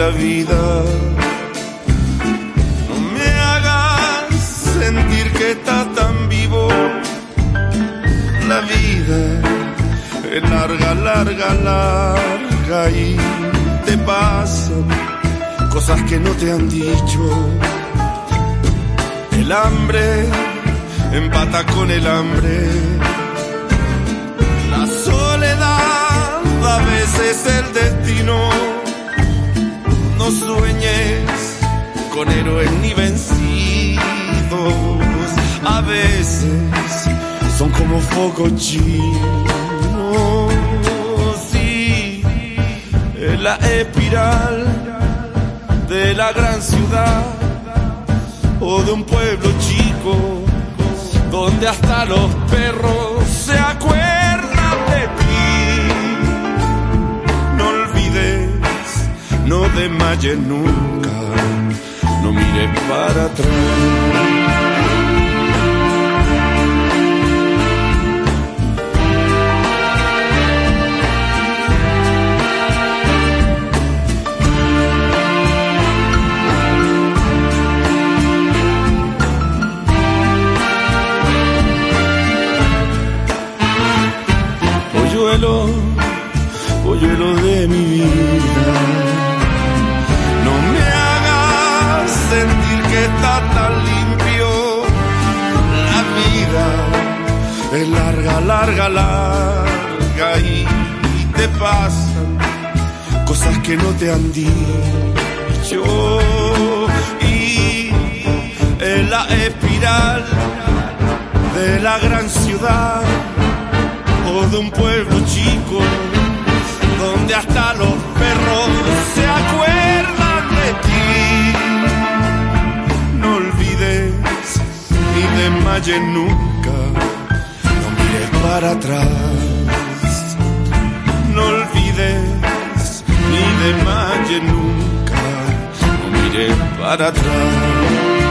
vida. No me hagas sentir que estás tan vivo. La vida es larga, larga, larga y te pasan cosas que no te han dicho. El hambre empata con el hambre. La soledad a veces es el destino. No sueñes con héroes ni vencidos. A veces son como focos chinos. Sí, es la espiral de la gran ciudad o de un pueblo chico donde hasta los perros se acuerdan de ti. No olvides, no desmayes nunca, no mires para atrás. Polluelo de mi vida, no me hagas sentir que está tan limpio. La vida es larga, larga, larga y te pasan cosas que no te han dicho. Y en la espiral de la gran ciudad o de un pueblo chico donde hasta los perros se acuerdan de ti. No olvides ni desmayes nunca, no mires para atrás. No olvides ni desmayes nunca, no mires para atrás.